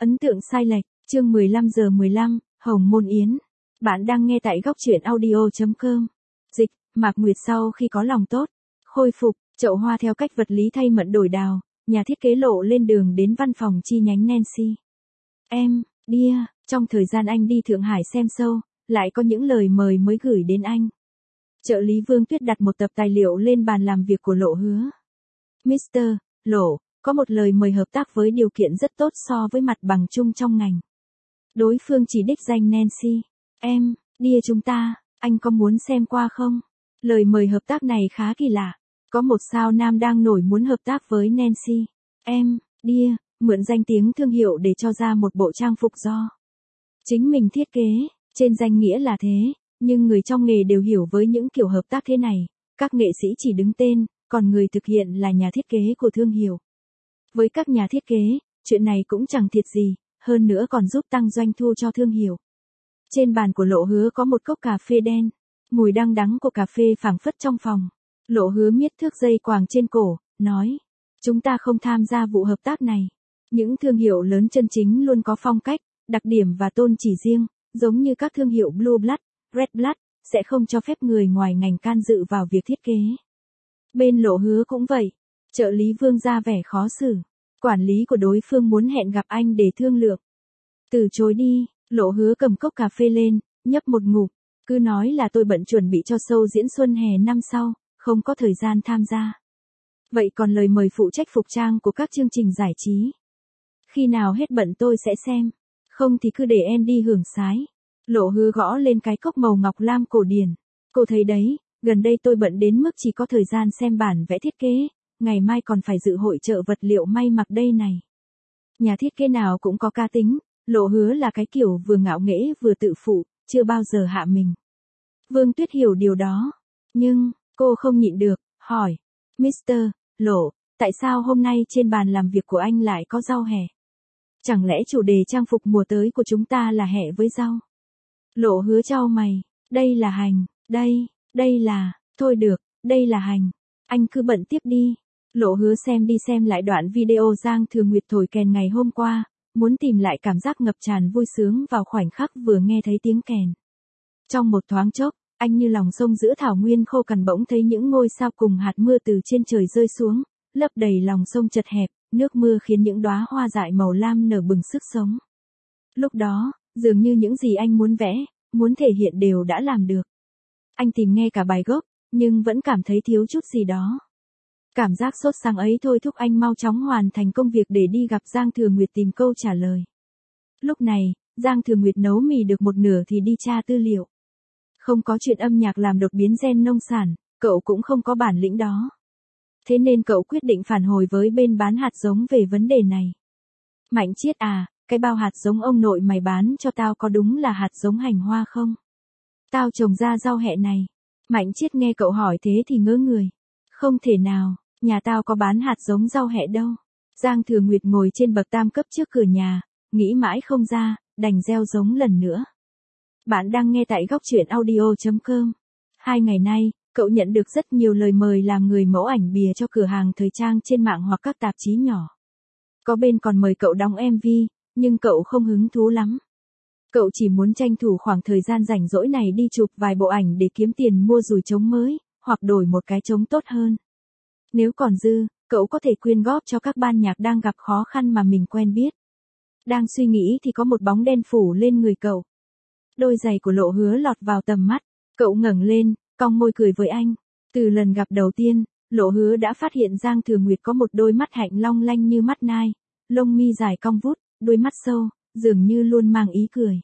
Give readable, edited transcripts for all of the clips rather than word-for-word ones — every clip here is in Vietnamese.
Ấn tượng sai lệch, chương 15:15, Hồng Môn Yến. Bạn đang nghe tại góc truyện audio.com. Dịch, Mạc Nguyệt sau khi có lòng tốt, khôi phục, chậu hoa theo cách vật lý thay mận đổi đào, nhà thiết kế lộ lên đường đến văn phòng chi nhánh Nancy. Em, Dear, trong thời gian anh đi Thượng Hải xem show, lại có những lời mời mới gửi đến anh. Trợ lý Vương Tuyết đặt một tập tài liệu lên bàn làm việc của Lộ Hứa. Mr. Lộ, có một lời mời hợp tác với điều kiện rất tốt so với mặt bằng chung trong ngành. Đối phương chỉ đích danh Nancy. Em, Dear chúng ta, anh có muốn xem qua không? Lời mời hợp tác này khá kỳ lạ. Có một sao nam đang nổi muốn hợp tác với Nancy. Em, Dear, mượn danh tiếng thương hiệu để cho ra một bộ trang phục do chính mình thiết kế. Trên danh nghĩa là thế, nhưng người trong nghề đều hiểu với những kiểu hợp tác thế này, các nghệ sĩ chỉ đứng tên, còn người thực hiện là nhà thiết kế của thương hiệu. Với các nhà thiết kế, chuyện này cũng chẳng thiệt gì, hơn nữa còn giúp tăng doanh thu cho thương hiệu. Trên bàn của Lộ Hứa có một cốc cà phê đen, mùi đăng đắng của cà phê phảng phất trong phòng. Lộ Hứa miết thước dây quàng trên cổ, nói, chúng ta không tham gia vụ hợp tác này. Những thương hiệu lớn chân chính luôn có phong cách, đặc điểm và tôn chỉ riêng, giống như các thương hiệu Blue Blood, Red Blood, sẽ không cho phép người ngoài ngành can dự vào việc thiết kế. Bên Lộ Hứa cũng vậy, trợ lý Vương ra vẻ khó xử. Quản lý của đối phương muốn hẹn gặp anh để thương lượng. Từ chối đi, Lộ Hứa cầm cốc cà phê lên, nhấp một ngụm, cứ nói là tôi bận chuẩn bị cho show diễn xuân hè năm sau, không có thời gian tham gia. Vậy còn lời mời phụ trách phục trang của các chương trình giải trí? Khi nào hết bận tôi sẽ xem, không thì cứ để em đi hưởng sái. Lộ Hứa gõ lên cái cốc màu ngọc lam cổ điển. Cô thấy đấy, gần đây tôi bận đến mức chỉ có thời gian xem bản vẽ thiết kế, ngày mai còn phải dự hội chợ vật liệu may mặc đây này. Nhà thiết kế nào cũng có cá tính, Lộ Hứa là cái kiểu vừa ngạo nghễ vừa tự phụ, chưa bao giờ hạ mình. Vương Tuyết hiểu điều đó, nhưng, cô không nhịn được, hỏi, Mr. Lộ, tại sao hôm nay trên bàn làm việc của anh lại có rau hẹ? Chẳng lẽ chủ đề trang phục mùa tới của chúng ta là hẹ với rau? Lộ Hứa chau mày, đây là hành, đây là, thôi được, đây là hành, anh cứ bận tiếp đi. Lộ Hứa xem đi xem lại đoạn video Giang Thừa Nguyệt thổi kèn ngày hôm qua, muốn tìm lại cảm giác ngập tràn vui sướng vào khoảnh khắc vừa nghe thấy tiếng kèn. Trong một thoáng chốc, anh như lòng sông giữa thảo nguyên khô cằn bỗng thấy những ngôi sao cùng hạt mưa từ trên trời rơi xuống, lấp đầy lòng sông chật hẹp, nước mưa khiến những đóa hoa dại màu lam nở bừng sức sống. Lúc đó, dường như những gì anh muốn vẽ, muốn thể hiện đều đã làm được. Anh tìm nghe cả bài gốc, nhưng vẫn cảm thấy thiếu chút gì đó. Cảm giác sốt sắng ấy thôi thúc anh mau chóng hoàn thành công việc để đi gặp Giang Thừa Nguyệt tìm câu trả lời. Lúc này, Giang Thừa Nguyệt nấu mì được một nửa thì đi tra tư liệu. Không có chuyện âm nhạc làm đột biến gen nông sản, cậu cũng không có bản lĩnh đó. Thế nên cậu quyết định phản hồi với bên bán hạt giống về vấn đề này. Mạnh Chiết à, cái bao hạt giống ông nội mày bán cho tao có đúng là hạt giống hành hoa không? Tao trồng ra rau hẹ này. Mạnh Chiết nghe cậu hỏi thế thì ngớ người. Không thể nào, nhà tao có bán hạt giống rau hẹ đâu. Giang Thừa Nguyệt ngồi trên bậc tam cấp trước cửa nhà, nghĩ mãi không ra, đành gieo giống lần nữa. Bạn đang nghe tại góc truyện audio.com. 2 ngày nay, cậu nhận được rất nhiều lời mời làm người mẫu ảnh bìa cho cửa hàng thời trang trên mạng hoặc các tạp chí nhỏ. Có bên còn mời cậu đóng MV, nhưng cậu không hứng thú lắm. Cậu chỉ muốn tranh thủ khoảng thời gian rảnh rỗi này đi chụp vài bộ ảnh để kiếm tiền mua dùi trống mới, hoặc đổi một cái trống tốt hơn. Nếu còn dư, cậu có thể quyên góp cho các ban nhạc đang gặp khó khăn mà mình quen biết. Đang suy nghĩ thì có một bóng đen phủ lên người cậu. Đôi giày của Lộ Hứa lọt vào tầm mắt, cậu ngẩng lên, cong môi cười với anh. Từ lần gặp đầu tiên, Lộ Hứa đã phát hiện Giang Thừa Nguyệt có một đôi mắt hạnh long lanh như mắt nai, lông mi dài cong vút, đôi mắt sâu, dường như luôn mang ý cười.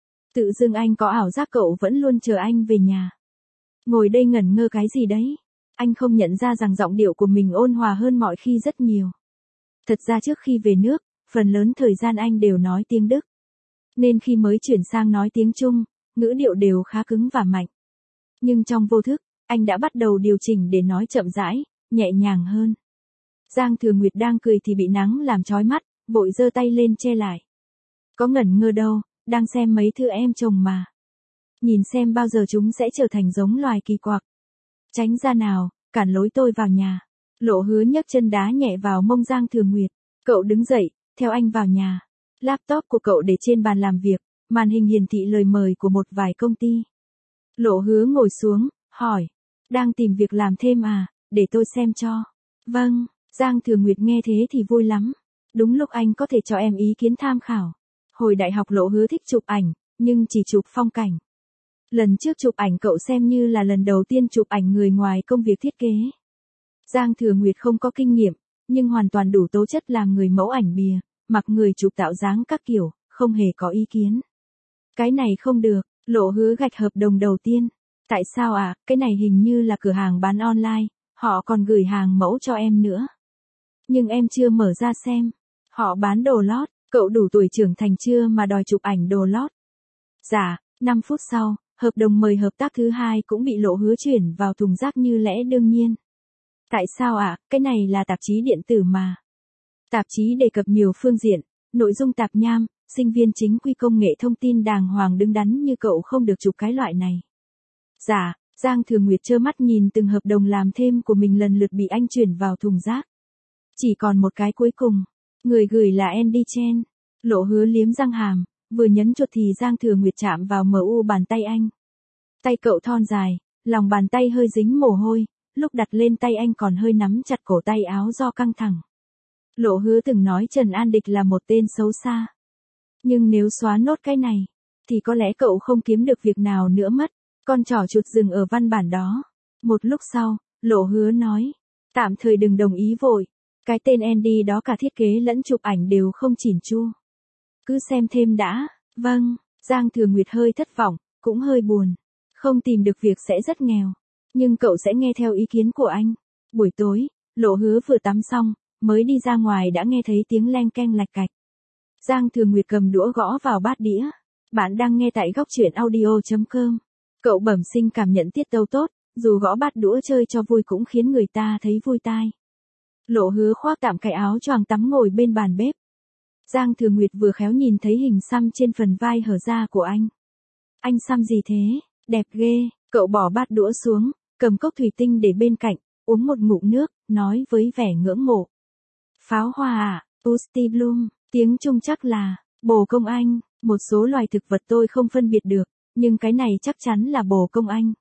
Tự dưng anh có ảo giác cậu vẫn luôn chờ anh về nhà. Ngồi đây ngẩn ngơ cái gì đấy? Anh không nhận ra rằng giọng điệu của mình ôn hòa hơn mọi khi rất nhiều. Thật ra trước khi về nước, phần lớn thời gian anh đều nói tiếng Đức. Nên khi mới chuyển sang nói tiếng Trung, ngữ điệu đều khá cứng và mạnh. Nhưng trong vô thức, anh đã bắt đầu điều chỉnh để nói chậm rãi, nhẹ nhàng hơn. Giang Thừa Nguyệt đang cười thì bị nắng làm chói mắt, vội giơ tay lên che lại. Có ngẩn ngơ đâu, đang xem mấy thứ em trồng mà. Nhìn xem bao giờ chúng sẽ trở thành giống loài kỳ quặc. Tránh ra nào, cản lối tôi vào nhà. Lộ Hứa nhấc chân đá nhẹ vào mông Giang Thừa Nguyệt. Cậu đứng dậy, theo anh vào nhà. Laptop của cậu để trên bàn làm việc, màn hình hiển thị lời mời của một vài công ty. Lộ Hứa ngồi xuống, hỏi. Đang tìm việc làm thêm à, để tôi xem cho. Vâng, Giang Thừa Nguyệt nghe thế thì vui lắm. Đúng lúc anh có thể cho em ý kiến tham khảo. Hồi đại học Lộ Hứa thích chụp ảnh, nhưng chỉ chụp phong cảnh. Lần trước chụp ảnh cậu xem như là lần đầu tiên chụp ảnh người ngoài công việc thiết kế. Giang Thừa Nguyệt không có kinh nghiệm, nhưng hoàn toàn đủ tố chất làm người mẫu ảnh bìa, mặc người chụp tạo dáng các kiểu, không hề có ý kiến. Cái này không được, Lộ Hứa gạch hợp đồng đầu tiên. Tại sao ạ, cái này hình như là cửa hàng bán online, họ còn gửi hàng mẫu cho em nữa. Nhưng em chưa mở ra xem. Họ bán đồ lót, cậu đủ tuổi trưởng thành chưa mà đòi chụp ảnh đồ lót. Dạ, 5 phút sau, hợp đồng mời hợp tác thứ hai cũng bị Lộ Hứa chuyển vào thùng rác như lẽ đương nhiên. Tại sao ạ, cái này là tạp chí điện tử mà. Tạp chí đề cập nhiều phương diện, nội dung tạp nham, sinh viên chính quy công nghệ thông tin đàng hoàng đứng đắn như cậu không được chụp cái loại này. Dạ, Giang Thừa Nguyệt trơ mắt nhìn từng hợp đồng làm thêm của mình lần lượt bị anh chuyển vào thùng rác. Chỉ còn một cái cuối cùng, người gửi là Andy Chen. Lộ Hứa liếm răng hàm, vừa nhấn chuột thì Giang Thừa Nguyệt chạm vào MU bàn tay anh. Tay cậu thon dài, lòng bàn tay hơi dính mồ hôi, lúc đặt lên tay anh còn hơi nắm chặt cổ tay áo do căng thẳng. Lộ Hứa từng nói Trần An Địch là một tên xấu xa. Nhưng nếu xóa nốt cái này, thì có lẽ cậu không kiếm được việc nào nữa mất. Con trỏ chuột dừng ở văn bản đó. Một lúc sau, Lộ Hứa nói. Tạm thời đừng đồng ý vội. Cái tên Andy đó cả thiết kế lẫn chụp ảnh đều không chỉn chu. Cứ xem thêm đã. Vâng, Giang Thừa Nguyệt hơi thất vọng, cũng hơi buồn. Không tìm được việc sẽ rất nghèo. Nhưng cậu sẽ nghe theo ý kiến của anh. Buổi tối, Lộ Hứa vừa tắm xong, mới đi ra ngoài đã nghe thấy tiếng leng keng lạch cạch. Giang Thừa Nguyệt cầm đũa gõ vào bát đĩa. Bạn đang nghe tại góc truyện audio.com. Cậu bẩm sinh cảm nhận tiết tấu tốt, dù gõ bát đũa chơi cho vui cũng khiến người ta thấy vui tai. Lộ Hứa khoác tạm cái áo choàng tắm ngồi bên bàn bếp. Giang Thừa Nguyệt vừa khéo nhìn thấy hình xăm trên phần vai hở ra của anh. Anh xăm gì thế, đẹp ghê, cậu bỏ bát đũa xuống, cầm cốc thủy tinh để bên cạnh, uống một ngụm nước, nói với vẻ ngưỡng mộ. Pháo hoa à, Pussy Bloom, tiếng Trung chắc là, bồ công anh, một số loài thực vật tôi không phân biệt được, nhưng cái này chắc chắn là bồ công anh.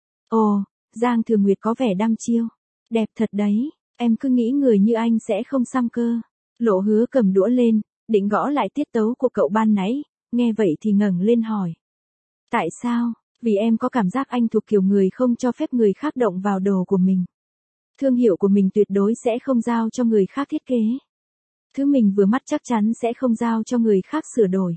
Ồ, Giang Thừa Nguyệt có vẻ đăm chiêu, đẹp thật đấy, em cứ nghĩ người như anh sẽ không xăm cơ. Lộ Hứa cầm đũa lên, định gõ lại tiết tấu của cậu ban nãy, nghe vậy thì ngẩng lên hỏi. Tại sao? Vì em có cảm giác anh thuộc kiểu người không cho phép người khác động vào đồ của mình. Thương hiệu của mình tuyệt đối sẽ không giao cho người khác thiết kế. Thứ mình vừa mắt chắc chắn sẽ không giao cho người khác sửa đổi.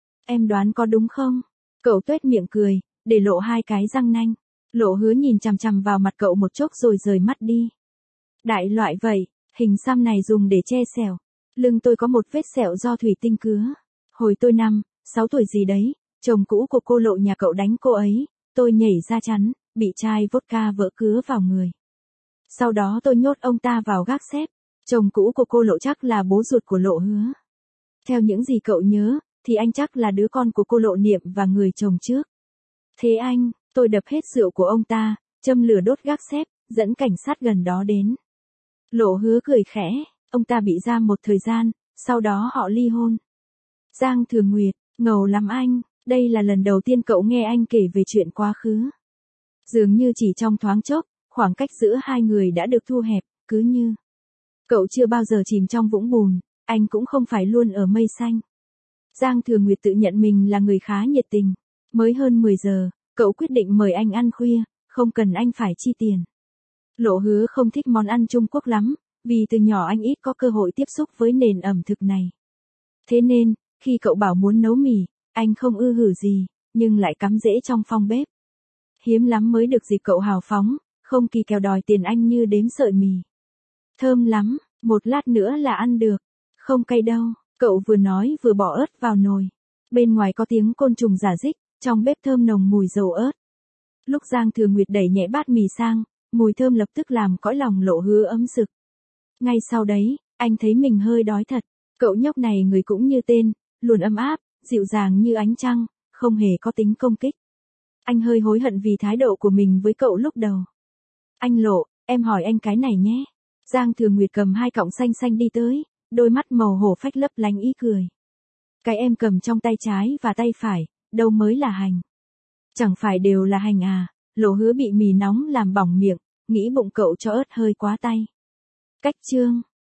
Em đoán có đúng không? Cậu tuét miệng cười, để lộ hai cái răng nanh. Lộ Hứa nhìn chằm chằm vào mặt cậu một chốc rồi rời mắt đi. Đại loại vậy, hình xăm này dùng để che sẹo. Lưng tôi có một vết sẹo do thủy tinh cứa. Hồi tôi 6 tuổi gì đấy, chồng cũ của cô Lộ nhà cậu đánh cô ấy, tôi nhảy ra chắn, bị chai vodka vỡ cứa vào người. Sau đó tôi nhốt ông ta vào gác xếp. Chồng cũ của cô Lộ chắc là bố ruột của Lộ Hứa. Theo những gì cậu nhớ, thì anh chắc là đứa con của cô Lộ Niệm và người chồng trước. Thế anh, tôi đập hết rượu của ông ta, châm lửa đốt gác xếp, dẫn cảnh sát gần đó đến. Lộ Hứa cười khẽ, ông ta bị giam một thời gian, sau đó họ ly hôn. Giang Thừa Nguyệt, ngầu lắm anh, đây là lần đầu tiên cậu nghe anh kể về chuyện quá khứ. Dường như chỉ trong thoáng chốc, khoảng cách giữa hai người đã được thu hẹp, cứ như cậu chưa bao giờ chìm trong vũng bùn, anh cũng không phải luôn ở mây xanh. Giang Thừa Nguyệt tự nhận mình là người khá nhiệt tình. Mới hơn 10 giờ, cậu quyết định mời anh ăn khuya, không cần anh phải chi tiền. Lộ Hứa không thích món ăn Trung Quốc lắm, vì từ nhỏ anh ít có cơ hội tiếp xúc với nền ẩm thực này. Thế nên, khi cậu bảo muốn nấu mì, anh không ư hử gì, nhưng lại cắm rễ trong phòng bếp. Hiếm lắm mới được dịp cậu hào phóng, không kỳ kèo đòi tiền anh như đếm sợi mì. Thơm lắm, một lát nữa là ăn được. Không cay đâu, cậu vừa nói vừa bỏ ớt vào nồi. Bên ngoài có tiếng côn trùng rả rích, trong bếp thơm nồng mùi dầu ớt. Lúc Giang Thừa Nguyệt đẩy nhẹ bát mì sang, mùi thơm lập tức làm cõi lòng Lộ Hứa ấm sực. Ngay sau đấy, anh thấy mình hơi đói thật. Cậu nhóc này người cũng như tên, luôn ấm áp, dịu dàng như ánh trăng, không hề có tính công kích. Anh hơi hối hận vì thái độ của mình với cậu lúc đầu. Anh Lộ, em hỏi anh cái này nhé. Giang Thừa Nguyệt cầm 2 cọng xanh xanh đi tới, đôi mắt màu hổ phách lấp lánh ý cười. Cái em cầm trong tay trái và tay phải, đâu mới là hành. Chẳng phải đều là hành à, Lộ Hứa bị mì nóng làm bỏng miệng, nghĩ bụng cậu cho ớt hơi quá tay. Cách chương